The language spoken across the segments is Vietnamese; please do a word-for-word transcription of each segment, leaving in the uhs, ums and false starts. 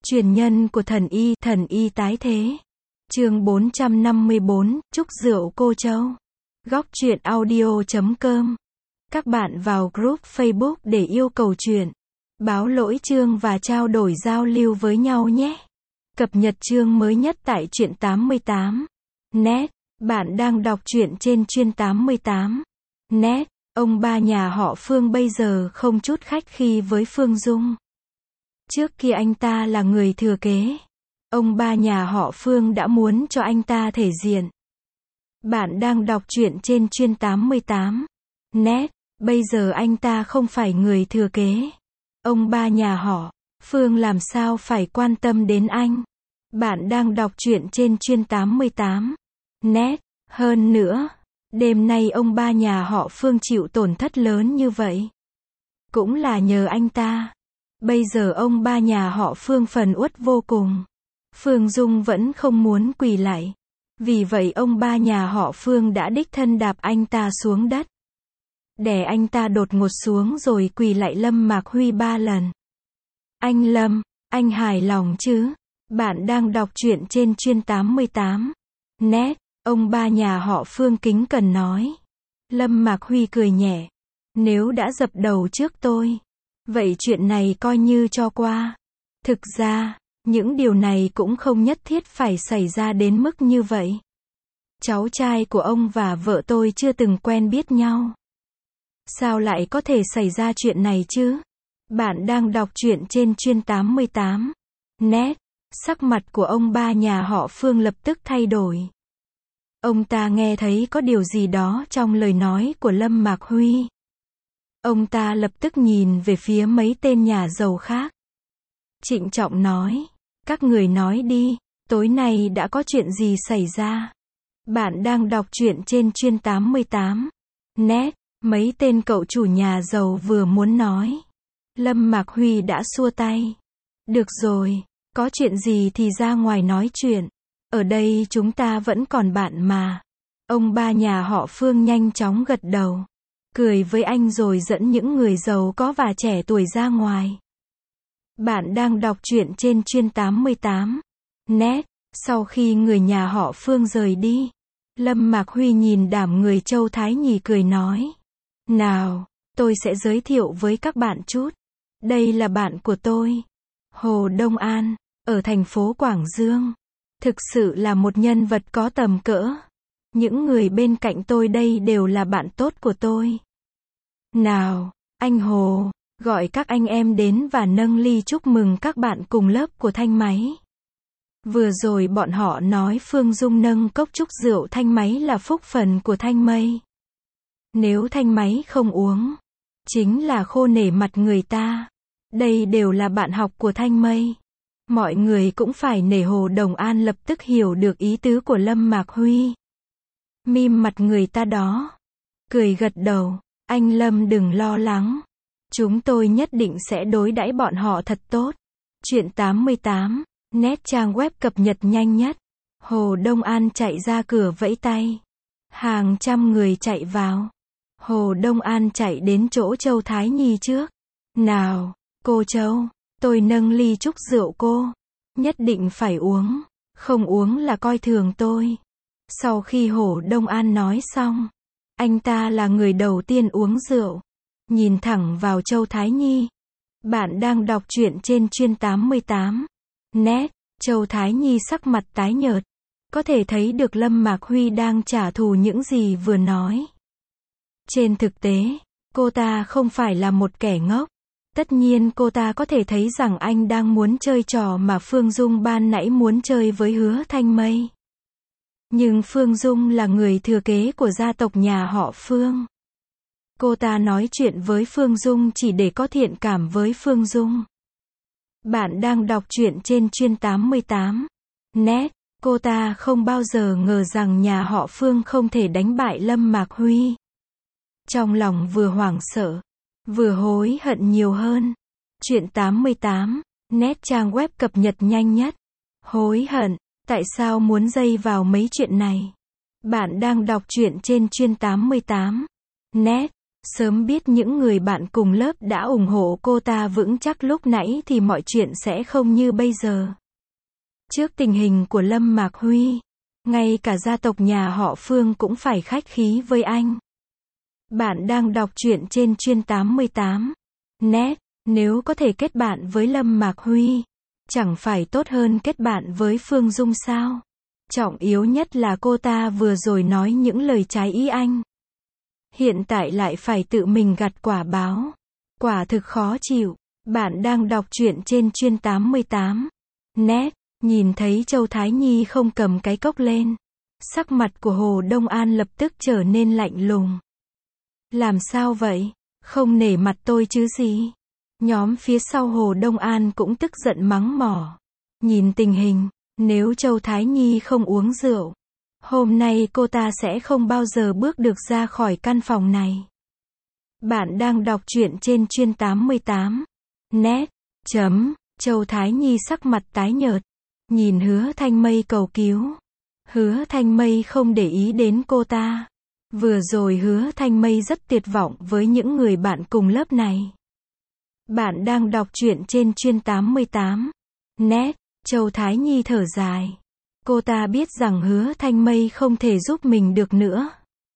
Truyền nhân của thần y, thần y tái thế. Chương bốn trăm năm mươi bốn, chúc rượu cô Châu. Góc truyện audio chấm com. Các bạn vào group Facebook để yêu cầu truyện, báo lỗi chương và trao đổi giao lưu với nhau nhé. Cập nhật chương mới nhất tại truyện tám mươi tám net. Bạn đang đọc truyện trên chuyên tám mươi tám net. Ông ba nhà họ Phương bây giờ không chút khách khí với Phương Dung. Trước kia anh ta là người thừa kế. Ông ba nhà họ Phương đã muốn cho anh ta thể diện. Bạn đang đọc truyện trên chuyên tám mươi tám net. Bây giờ anh ta không phải người thừa kế. Ông ba nhà họ Phương làm sao phải quan tâm đến anh. Bạn đang đọc truyện trên chuyên tám mươi tám net. Hơn nữa, đêm nay ông ba nhà họ Phương chịu tổn thất lớn như vậy, cũng là nhờ anh ta. Bây giờ ông ba nhà họ Phương phần uất vô cùng. Phương Dung vẫn không muốn quỳ lại. Vì vậy ông ba nhà họ Phương đã đích thân đạp anh ta xuống đất. Đè anh ta đột ngột xuống rồi quỳ lại Lâm Mạc Huy ba lần. Anh Lâm, anh hài lòng chứ? Bạn đang đọc truyện trên chuyên tám mươi tám net. Ông ba nhà họ Phương kính cẩn nói. Lâm Mạc Huy cười nhẹ. Nếu đã dập đầu trước tôi, vậy chuyện này coi như cho qua. Thực ra, những điều này cũng không nhất thiết phải xảy ra đến mức như vậy. Cháu trai của ông và vợ tôi chưa từng quen biết nhau. Sao lại có thể xảy ra chuyện này chứ? Bạn đang đọc truyện trên chuyên tám mươi tám net. Sắc mặt của ông ba nhà họ Phương lập tức thay đổi. Ông ta nghe thấy có điều gì đó trong lời nói của Lâm Mạc Huy. Ông ta lập tức nhìn về phía mấy tên nhà giàu khác. Trịnh trọng nói, các người nói đi, tối nay đã có chuyện gì xảy ra? Bạn đang đọc truyện trên chuyên tám mươi tám net. Mấy tên cậu chủ nhà giàu vừa muốn nói. Lâm Mạc Huy đã xua tay. Được rồi, có chuyện gì thì ra ngoài nói chuyện. Ở đây chúng ta vẫn còn bạn mà. Ông ba nhà họ Phương nhanh chóng gật đầu. Cười với anh rồi dẫn những người giàu có và trẻ tuổi ra ngoài. Bạn đang đọc truyện trên chuyên tám mươi tám net. Sau khi người nhà họ Phương rời đi, Lâm Mạc Huy nhìn đám người Châu Thái Nhì cười nói. Nào, tôi sẽ giới thiệu với các bạn chút. Đây là bạn của tôi, Hồ Đông An, ở thành phố Quảng Dương. Thực sự là một nhân vật có tầm cỡ. Những người bên cạnh tôi đây đều là bạn tốt của tôi. Nào, anh Hồ, gọi các anh em đến và nâng ly chúc mừng các bạn cùng lớp của Thanh Máy. Vừa rồi bọn họ nói Phương Dung nâng cốc chúc rượu Thanh Máy là phúc phần của Thanh Mây. Nếu Thanh Máy không uống, chính là khô nể mặt người ta. Đây đều là bạn học của Thanh Mây. Mọi người cũng phải nể. Hồ Đồng An lập tức hiểu được ý tứ của Lâm Mạc Huy. Mím mặt người ta đó. Cười gật đầu. Anh Lâm đừng lo lắng. Chúng tôi nhất định sẽ đối đãi bọn họ thật tốt. Truyện tám mươi tám net trang web cập nhật nhanh nhất. Hồ Đông An chạy ra cửa vẫy tay. Hàng trăm người chạy vào. Hồ Đông An chạy đến chỗ Châu Thái Nhi trước. Nào, cô Châu, tôi nâng ly chúc rượu cô. Nhất định phải uống. Không uống là coi thường tôi. Sau khi Hồ Đông An nói xong, anh ta là người đầu tiên uống rượu. Nhìn thẳng vào Châu Thái Nhi. Bạn đang đọc truyện trên chuyên tám mươi tám net. Châu Thái Nhi sắc mặt tái nhợt. Có thể thấy được Lâm Mạc Huy đang trả thù những gì vừa nói. Trên thực tế, cô ta không phải là một kẻ ngốc. Tất nhiên cô ta có thể thấy rằng anh đang muốn chơi trò mà Phương Dung ban nãy muốn chơi với Hứa Thanh Mây. Nhưng Phương Dung là người thừa kế của gia tộc nhà họ Phương. Cô ta nói chuyện với Phương Dung chỉ để có thiện cảm với Phương Dung. Bạn đang đọc truyện trên chuyên tám mươi tám net. Cô ta không bao giờ ngờ rằng nhà họ Phương không thể đánh bại Lâm Mạc Huy. Trong lòng vừa hoảng sợ, vừa hối hận nhiều hơn. Truyện tám mươi tám net trang web cập nhật nhanh nhất. Hối hận, tại sao muốn dây vào mấy chuyện này? Bạn đang đọc truyện trên chuyên tám mươi tám net. Sớm biết những người bạn cùng lớp đã ủng hộ cô ta vững chắc lúc nãy thì mọi chuyện sẽ không như bây giờ. Trước tình hình của Lâm Mạc Huy, ngay cả gia tộc nhà họ Phương cũng phải khách khí với anh. Bạn đang đọc truyện trên Chuyên tám mươi tám net. Nếu có thể kết bạn với Lâm Mạc Huy, chẳng phải tốt hơn kết bạn với Phương Dung sao? Trọng yếu nhất là cô ta vừa rồi nói những lời trái ý anh. Hiện tại lại phải tự mình gặt quả báo. Quả thực khó chịu. Bạn đang đọc truyện trên Chuyên tám mươi tám net. Nhìn thấy Châu Thái Nhi không cầm cái cốc lên, sắc mặt của Hồ Đông An lập tức trở nên lạnh lùng. Làm sao vậy? Không nể mặt tôi chứ gì? Nhóm phía sau Hồ Đông An cũng tức giận mắng mỏ. Nhìn tình hình, nếu Châu Thái Nhi không uống rượu, hôm nay cô ta sẽ không bao giờ bước được ra khỏi căn phòng này. Bạn đang đọc truyện trên Chuyên tám mươi tám net. Chấm. Châu Thái Nhi sắc mặt tái nhợt, nhìn Hứa Thanh Mây cầu cứu. Hứa Thanh Mây không để ý đến cô ta. Vừa rồi Hứa Thanh Mây rất tuyệt vọng với những người bạn cùng lớp này. Bạn đang đọc truyện trên Chuyên tám mươi tám net. Châu Thái Nhi thở dài. Cô ta biết rằng Hứa Thanh Mây không thể giúp mình được nữa.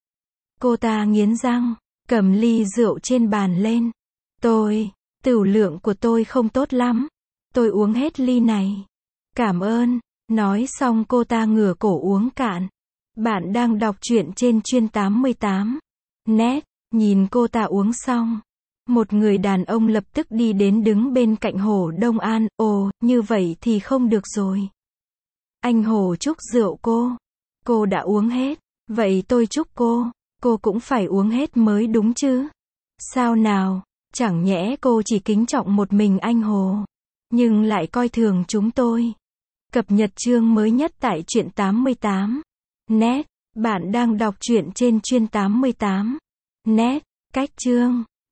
Cô ta nghiến răng, cầm ly rượu trên bàn lên. Tôi, tửu lượng của tôi không tốt lắm. Tôi uống hết ly này. Cảm ơn. Nói xong cô ta ngửa cổ uống cạn. Bạn đang đọc truyện trên Chuyên tám mươi tám net. Nhìn cô ta uống xong, một người đàn ông lập tức đi đến đứng bên cạnh Hồ Đông An. Ồ, như vậy thì không được rồi. Anh Hồ chúc rượu cô. Cô đã uống hết. Vậy tôi chúc cô. Cô cũng phải uống hết mới đúng chứ. Sao nào? Chẳng nhẽ cô chỉ kính trọng một mình anh Hồ, nhưng lại coi thường chúng tôi. Cập nhật chương mới nhất tại Truyện tám mươi tám net. Bạn đang đọc truyện trên Chuyên tám mươi tám net. Cách chương